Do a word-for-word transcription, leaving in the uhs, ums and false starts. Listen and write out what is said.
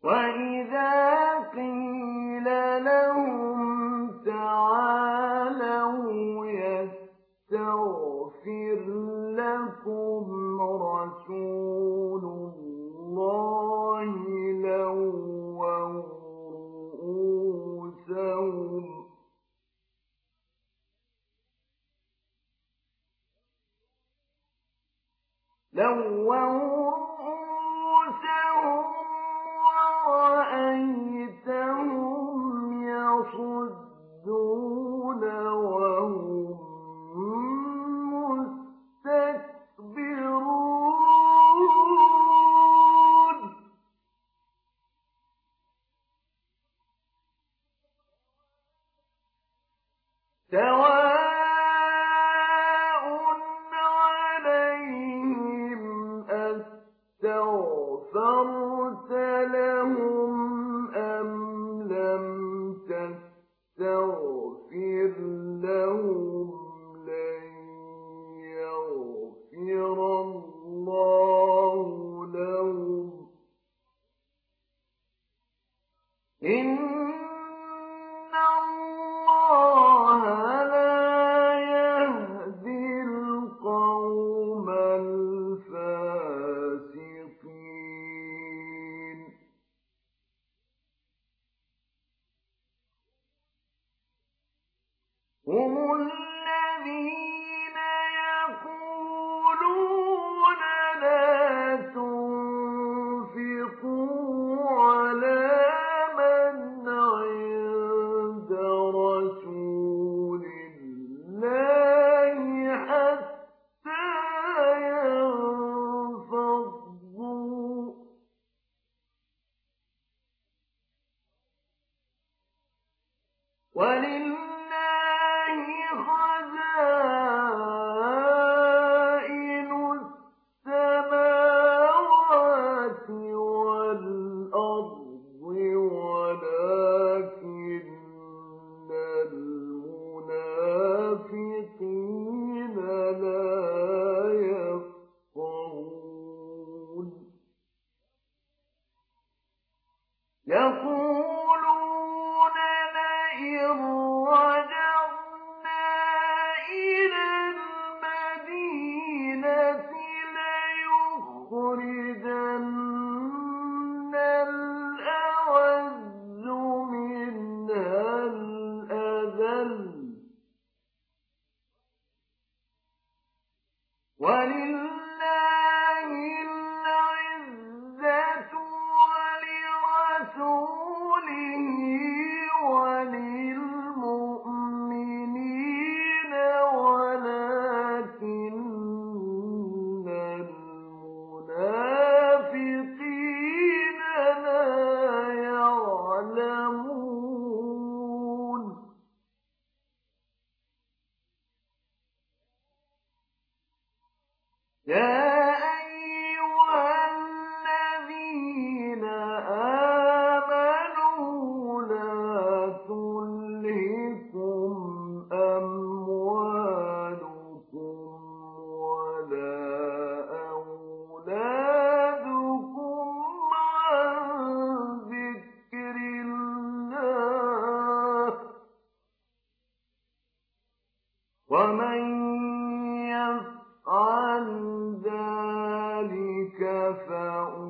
وَإِذَا قِيلَ لَهُمْ تَعَالَوْا يَسْتَغْفِرْ لَكُمْ رَسُولُ اللَّهِ لَوَّوْا رُءُوسَهُمْ وَرَأَيْتَهُمْ يَصُدُّونَ وَهُمْ مُسْتَكْبِرُونَ سَوَاءٌ عَلَيْهِمْ أَسْتَغْفَرْتَ لَهُمْ أَمْ لَمْ تَسْتَغْفِرْ لَهُمْ لَن يَغْفِرَ اللَّهُ لَهُمْ ۚ إِنَّ اللَّهَ لَا يَهْدِي الْقَوْمَ الْفَاسِقِينَ هُمُ الَّذِينَ يَقُولُونَ لَا تُنفِقُوا عَلَىٰ مَنْ عِندَ رَسُولِ اللَّهِ حَتَّىٰ يَنفَضُّوا ۗ وَلِلَّهِ خَزَائِنُ السَّمَاوَاتِ وَالْأَرْضِ وَلَٰكِنَّ الْمُنَافِقِينَ لَا يَفْقَهُونَ يَقُولُونَ لَئِن رَّجَعْنَا إِلَى الْمَدِينَةِ لَيُخْرِجَنَّ الْأَعَزُّ مِنْهَا الْأَذَلَّ ۚ وَلِلَّهِ الْعِزَّةُ وَلِرَسُولِهِ وَلِلْمُؤْمِنِينَ وَلَٰكِنَّ الْمُنَافِقِينَ لَا يَعْلَمُونَ يَا أَيُّهَا الَّذِينَ آمَنُوا لَا تُلْهِكُمْ أَمْوَالُكُمْ وَلَا أَوْلَادُكُمْ عَن ذِكْرِ اللَّهِ ۚ وَمَن يَفْعَلْ ذَٰلِكَ فَأُولَٰئِكَ